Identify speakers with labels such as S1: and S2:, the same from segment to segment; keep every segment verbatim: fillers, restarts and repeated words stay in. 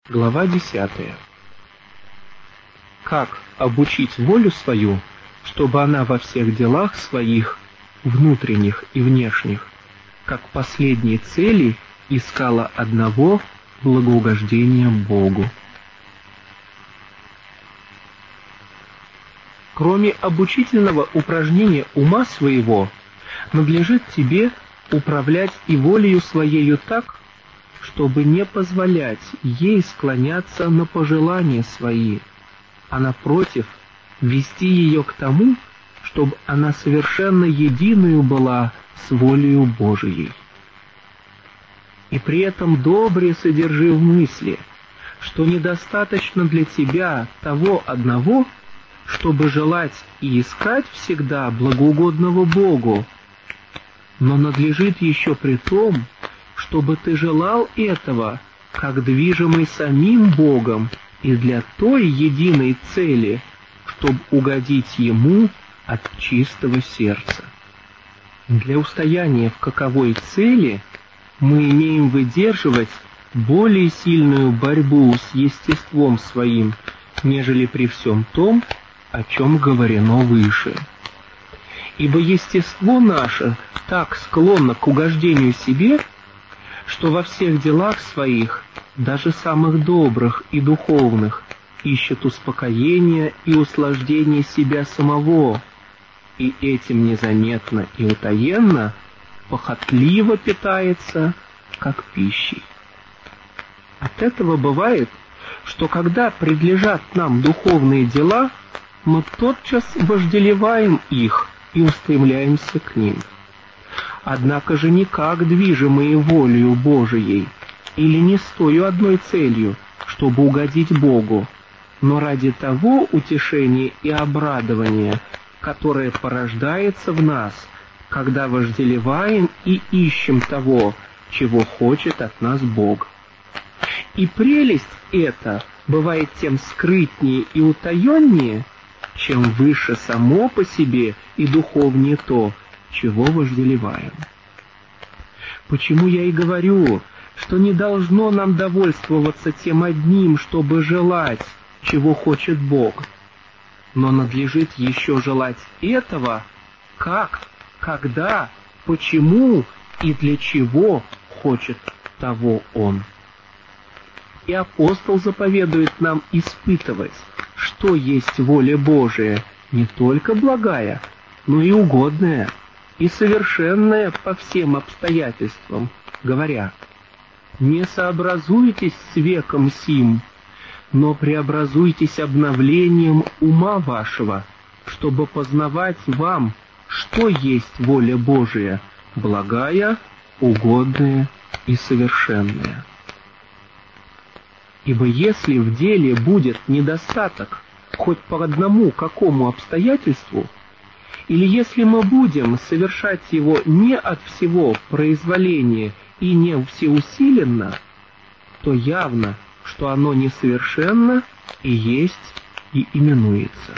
S1: Глава десятая. Как обучить волю свою, чтобы она во всех делах своих, внутренних и внешних, как последней цели искала одного благоугождения Богу. Кроме обучительного упражнения ума своего, надлежит тебе управлять и волею своею так, чтобы не позволять ей склоняться на пожелания свои, а напротив, вести ее к тому, чтобы она совершенно единую была с волею Божией. И при этом добре содержи в мысли, что недостаточно для тебя того одного, чтобы желать и искать всегда благоугодного Богу, но надлежит еще при том, чтобы ты желал этого, как движимый самим Богом и для той единой цели, чтобы угодить Ему от чистого сердца. Для устояния в каковой цели мы имеем выдерживать более сильную борьбу с естеством своим, нежели при всем том, о чем говорено выше. Ибо естество наше так склонно к угождению себе, что во всех делах своих, даже самых добрых и духовных, ищет успокоения и услаждения себя самого, и этим незаметно и утаенно, похотливо питается, как пищей. От этого бывает, что когда предлежат нам духовные дела, мы тотчас вожделеваем их и устремляемся к ним. Однако же никак движимые волею Божией, или не с той одной целью, чтобы угодить Богу, но ради того утешения и обрадования, которое порождается в нас, когда вожделеваем и ищем того, чего хочет от нас Бог. И прелесть эта бывает тем скрытнее и утаеннее, чем выше само по себе и духовнее то, чего вожделеваем. Почему я и говорю, что не должно нам довольствоваться тем одним, чтобы желать, чего хочет Бог, но надлежит еще желать этого, как, когда, почему и для чего хочет того Он. И апостол заповедует нам испытывать, что есть воля Божия, не только благая, но и угодная, и совершенная по всем обстоятельствам, говоря: «Не сообразуйтесь с веком сим, но преобразуйтесь обновлением ума вашего, чтобы познавать вам, что есть воля Божия, благая, угодная и совершенная». Ибо если в деле будет недостаток хоть по одному какому обстоятельству, или если мы будем совершать его не от всего произволения и не всеусиленно, то явно, что оно несовершенно и есть и именуется.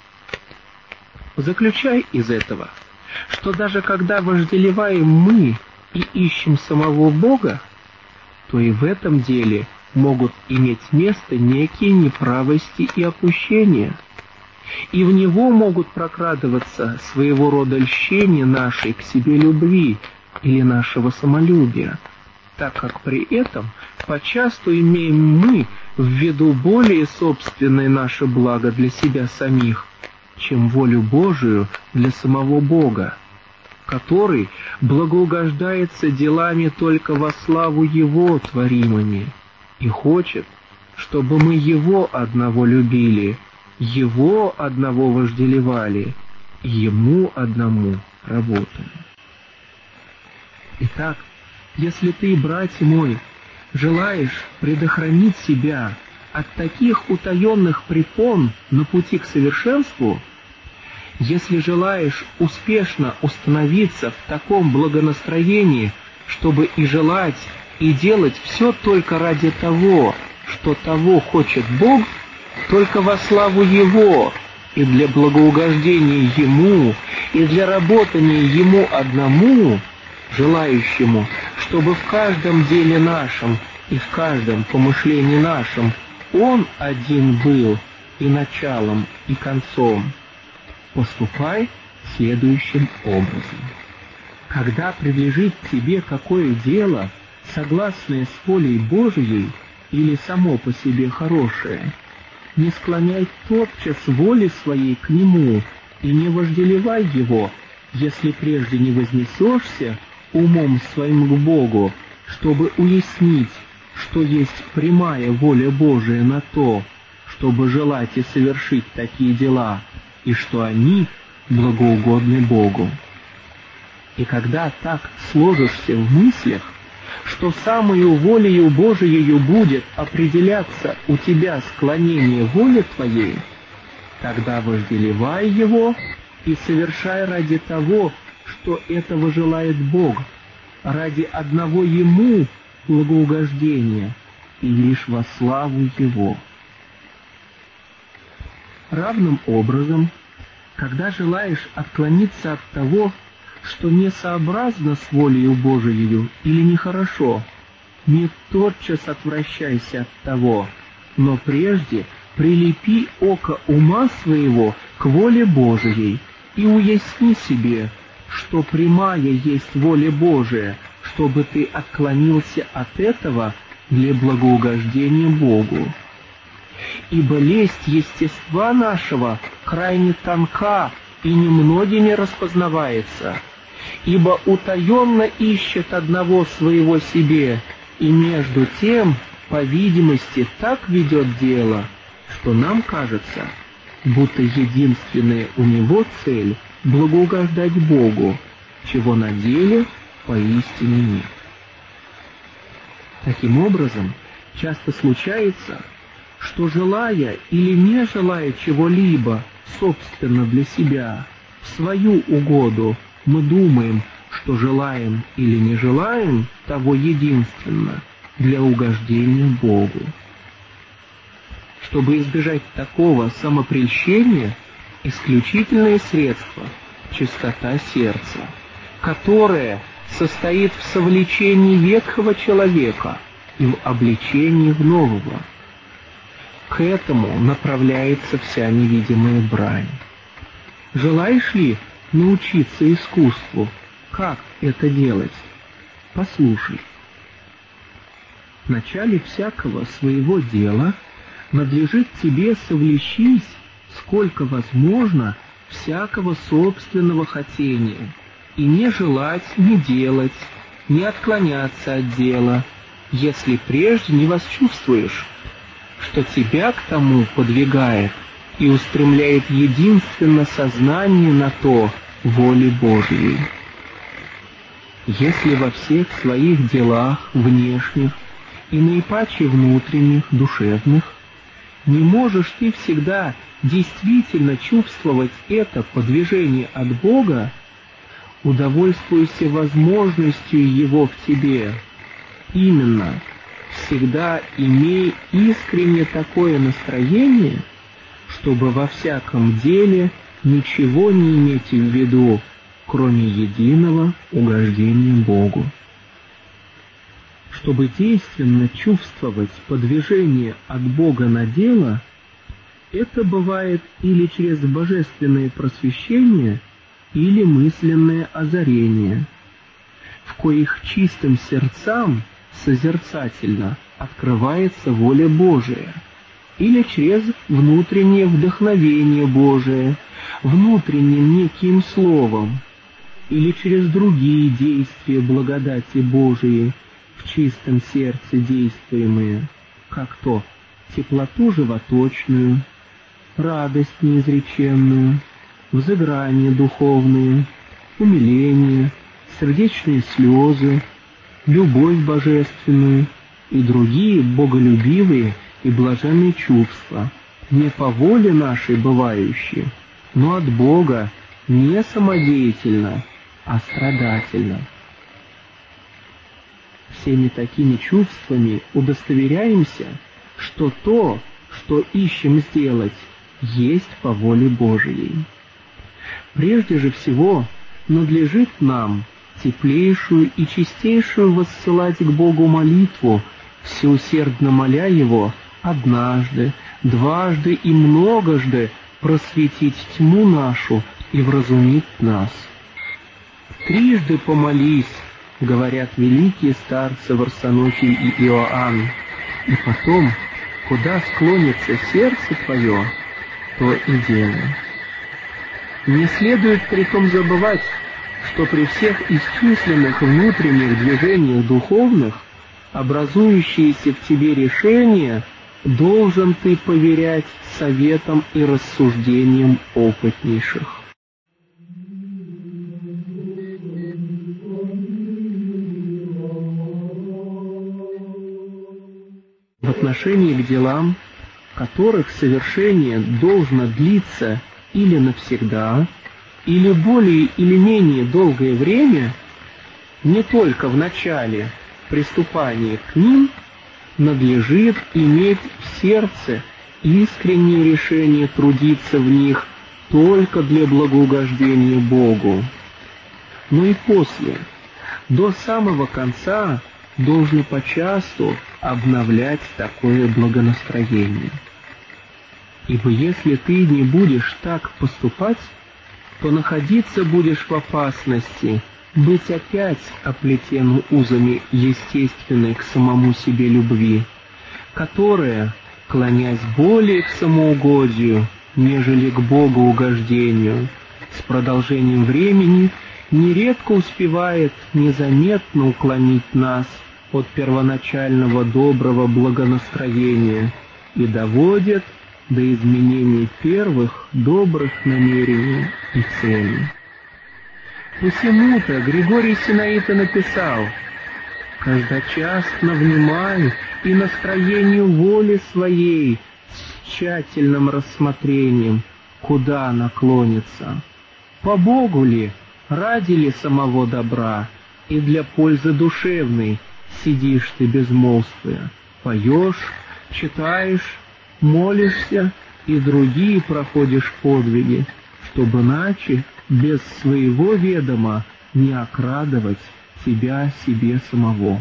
S1: Заключай из этого, что даже когда вожделеваем мы и ищем самого Бога, то и в этом деле могут иметь место некие неправости и опущения, и в него могут прокрадываться своего рода льщения нашей к себе любви или нашего самолюбия, так как при этом почасту имеем мы в виду более собственное наше благо для себя самих, чем волю Божию для самого Бога, который благоугождается делами только во славу Его творимыми и хочет, чтобы мы Его одного любили, Его одного вожделевали, и Ему одному работали. Итак, если ты, братья мой, желаешь предохранить себя от таких утаенных препон на пути к совершенству, если желаешь успешно установиться в таком благонастроении, чтобы и желать, и делать все только ради того, что того хочет Бог, только во славу Его, и для благоугождения Ему, и для работания Ему одному, желающему, чтобы в каждом деле нашем и в каждом помышлении нашем Он один был и началом, и концом, поступай следующим образом. Когда принадлежит тебе какое дело, согласное с волей Божией или само по себе хорошее, не склоняй тотчас воли своей к нему и не вожделевай его, если прежде не вознесешься умом своим к Богу, чтобы уяснить, что есть прямая воля Божия на то, чтобы желать и совершить такие дела, и что они благоугодны Богу. И когда так сложишься в мыслях, что самою волею Божиею будет определяться у тебя склонение воли твоей, тогда вожделевай его и совершай ради того, что этого желает Бог, ради одного Ему благоугождения и лишь во славу Его. Равным образом, когда желаешь отклониться от того, что несообразно с волею Божией или нехорошо, не тотчас отвращайся от того, но прежде прилепи око ума своего к воле Божией и уясни себе, что прямая есть воля Божия, чтобы ты отклонился от этого для благоугождения Богу. Ибо лесть естества нашего крайне тонка и немногими распознавается, ибо утаенно ищет одного своего себе, и между тем, по видимости, так ведет дело, что нам кажется, будто единственная у него цель — благоугождать Богу, чего на деле поистине нет. Таким образом, часто случается, что, желая или не желая чего-либо собственно для себя, в свою угоду, мы думаем, что желаем или не желаем того единственно для угождения Богу. Чтобы избежать такого самопрельщения, исключительное средство — чистота сердца, которое состоит в совлечении ветхого человека и в обличении в нового. К этому направляется вся невидимая брань. Желаешь ли научиться искусству, как это делать? Послушай. В начале всякого своего дела надлежит тебе совлечить, сколько возможно, всякого собственного хотения, и не желать, не делать, не отклоняться от дела, если прежде не восчувствуешь, что тебя к тому подвигает и устремляет единственно сознание на то воли Божией. Если во всех своих делах внешних и наипаче внутренних, душевных, не можешь ты всегда действительно чувствовать это подвижение от Бога, удовольствуйся возможностью Его в тебе. Именно, всегда имей искренне такое настроение, чтобы во всяком деле ничего не иметь в виду, кроме единого угождения Богу. Чтобы действенно чувствовать подвижение от Бога на дело, это бывает или через божественное просвещение, или мысленное озарение, в коих чистым сердцам созерцательно открывается воля Божия, или через внутреннее вдохновение Божие, внутренним неким словом, или через другие действия благодати Божией, в чистом сердце действуемые, как то теплоту животочную, радость неизреченную, взыграние духовное, умиление, сердечные слезы, любовь божественную и другие боголюбивые и блаженные чувства, не по воле нашей бывающие, но от Бога не самодеятельно, а страдательно. Всеми такими чувствами удостоверяемся, что то, что ищем сделать, есть по воле Божией. Прежде же всего надлежит нам теплейшую и чистейшую воссылать к Богу молитву в всеусердно моля Его однажды, дважды и многожды просветить тьму нашу и вразумить нас. Трижды помолись, говорят великие старцы Варсонофий и Иоанн, и потом, куда склонится сердце твое, то и делай. Не следует притом забывать, что при всех исчисленных внутренних движениях духовных образующиеся в тебе решения должен ты поверять советам и рассуждениям опытнейших. В отношении к делам, которых совершение должно длиться или навсегда, или более или менее долгое время, не только в начале приступания к ним, надлежит иметь в сердце искреннее решение трудиться в них только для благоугождения Богу. Но и после, до самого конца, должно почасту обновлять такое благонастроение. Ибо если ты не будешь так поступать, то находиться будешь в опасности быть опять оплетен узами естественной к самому себе любви, которая, клонясь более к самоугодию, нежели к богоугождению, с продолжением времени нередко успевает незаметно уклонить нас от первоначального доброго благонастроения и доводит до изменения первых добрых намерений и целей. Посему-то Григорий Синаита написал: «Каждочасно внимай и настроению воли своей с тщательным рассмотрением, куда наклонится, по Богу ли, ради ли самого добра, и для пользы душевной сидишь ты безмолвствуя, поешь, читаешь, молишься и другие проходишь подвиги, чтобы иначе без своего ведома не окрадывать тебя себе самого».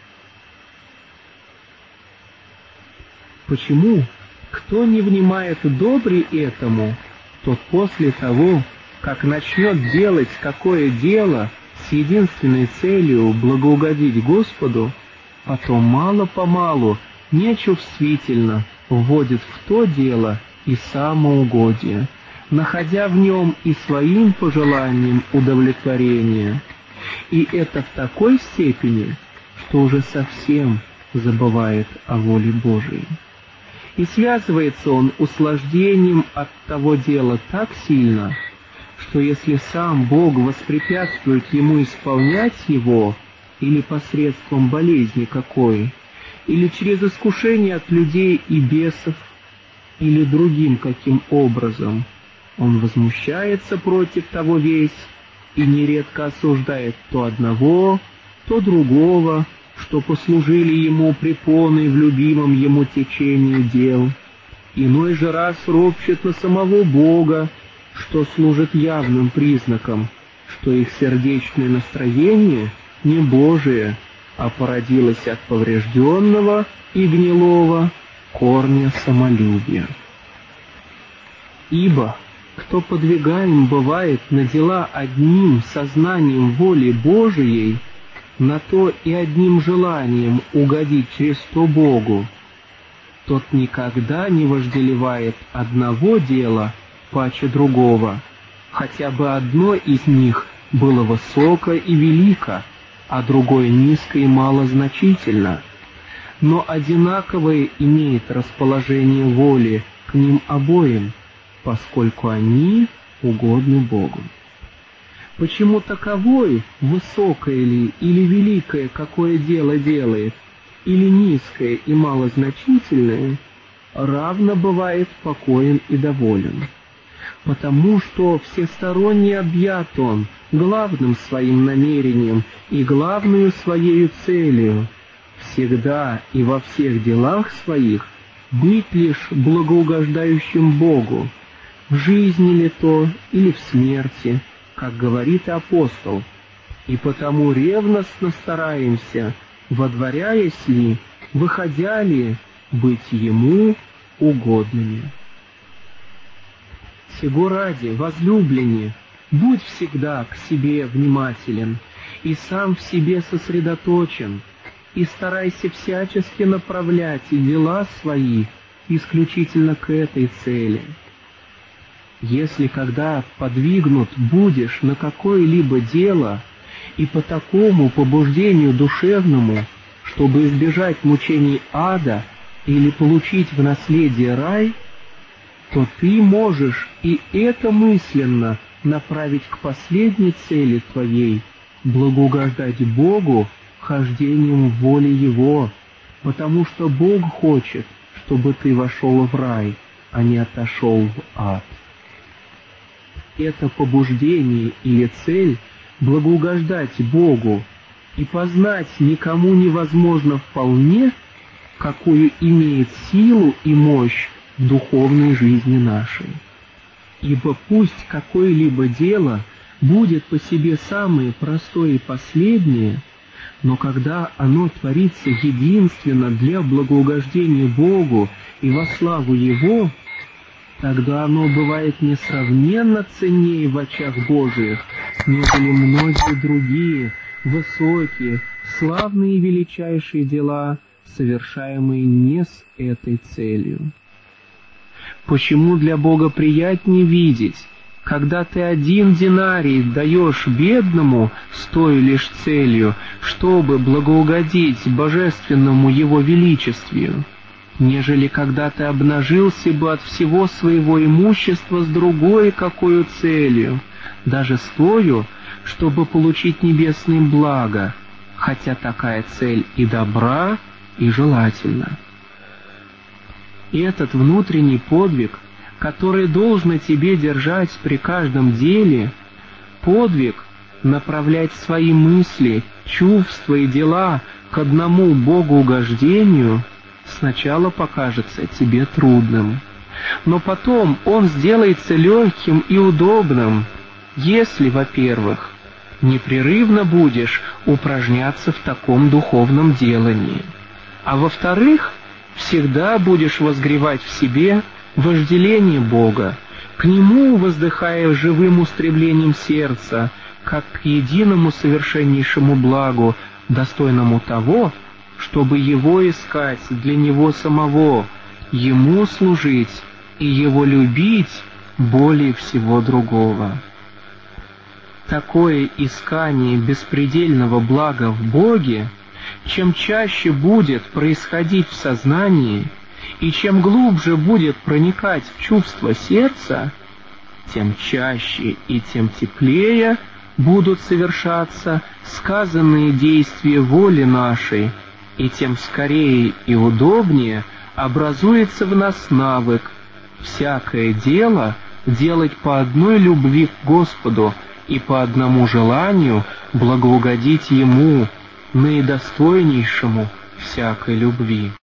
S1: Почему? Кто не внимает добре этому, тот после того, как начнет делать какое дело с единственной целью благоугодить Господу, потом мало-помалу, нечувствительно вводит в то дело и самоугодие, находя в нем и своим пожеланием удовлетворения, и это в такой степени, что уже совсем забывает о воле Божией. И связывается он услаждением от того дела так сильно, что если сам Бог воспрепятствует ему исполнять его, или посредством болезни какой, или через искушение от людей и бесов, или другим каким образом, он возмущается против того весь и нередко осуждает то одного, то другого, что послужили ему препоной в любимом ему течении дел. Иной же раз ропщет на самого Бога, что служит явным признаком, что их сердечное настроение не Божие, а породилось от поврежденного и гнилого корня самолюбия. Ибо кто подвигаем бывает на дела одним сознанием воли Божией, на то и одним желанием угодить через то Богу, тот никогда не вожделевает одного дела паче другого, хотя бы одно из них было высоко и велико, а другое низко и малозначительно, но одинаковое имеет расположение воли к ним обоим, поскольку они угодны Богу. Почему таковой, высокое ли или великое какое дело делает, или низкое и малозначительное, равно бывает покоен и доволен? Потому что всесторонне объят он главным своим намерением и главную своею целью, всегда и во всех делах своих быть лишь благоугождающим Богу, в жизни ли то или в смерти, как говорит апостол, и потому ревностно стараемся, водворяясь ли выходя ли быть Ему угодными. Сего ради, возлюбленные, будь всегда к себе внимателен и сам в себе сосредоточен, и старайся всячески направлять и дела свои исключительно к этой цели. Если когда подвигнут будешь на какое-либо дело и по такому побуждению душевному, чтобы избежать мучений ада или получить в наследие рай, то ты можешь и это мысленно направить к последней цели твоей, благоугождать Богу хождением в воле Его, потому что Бог хочет, чтобы ты вошел в рай, а не отошел в ад. Это побуждение или цель благоугождать Богу и познать никому невозможно вполне, какую имеет силу и мощь в духовной жизни нашей. Ибо пусть какое-либо дело будет по себе самое простое и последнее, но когда оно творится единственно для благоугождения Богу и во славу Его, тогда оно бывает несравненно ценнее в очах Божиих, нежели многие другие высокие, славные и величайшие дела, совершаемые не с этой целью. Почему для Бога приятнее видеть, когда ты один динарий даешь бедному с той лишь целью, чтобы благоугодить божественному Его величествию, нежели когда ты обнажился бы от всего своего имущества с другой какой целью, даже с тою, чтобы получить небесные блага, хотя такая цель и добра, и желательна. И этот внутренний подвиг, который должно тебе держать при каждом деле, подвиг направлять свои мысли, чувства и дела к одному богоугождению, сначала покажется тебе трудным, но потом он сделается легким и удобным, если, во-первых, непрерывно будешь упражняться в таком духовном делании, а во-вторых, всегда будешь возгревать в себе вожделение Бога, к Нему воздыхая живым устремлением сердца, как к единому совершеннейшему благу, достойному того, чтобы Его искать для Него самого, Ему служить и Его любить более всего другого. Такое искание беспредельного блага в Боге, чем чаще будет происходить в сознании, и чем глубже будет проникать в чувство сердца, тем чаще и тем теплее будут совершаться сказанные действия воли нашей, и тем скорее и удобнее образуется в нас навык всякое дело делать по одной любви к Господу и по одному желанию благоугодить Ему, наидостойнейшему всякой любви.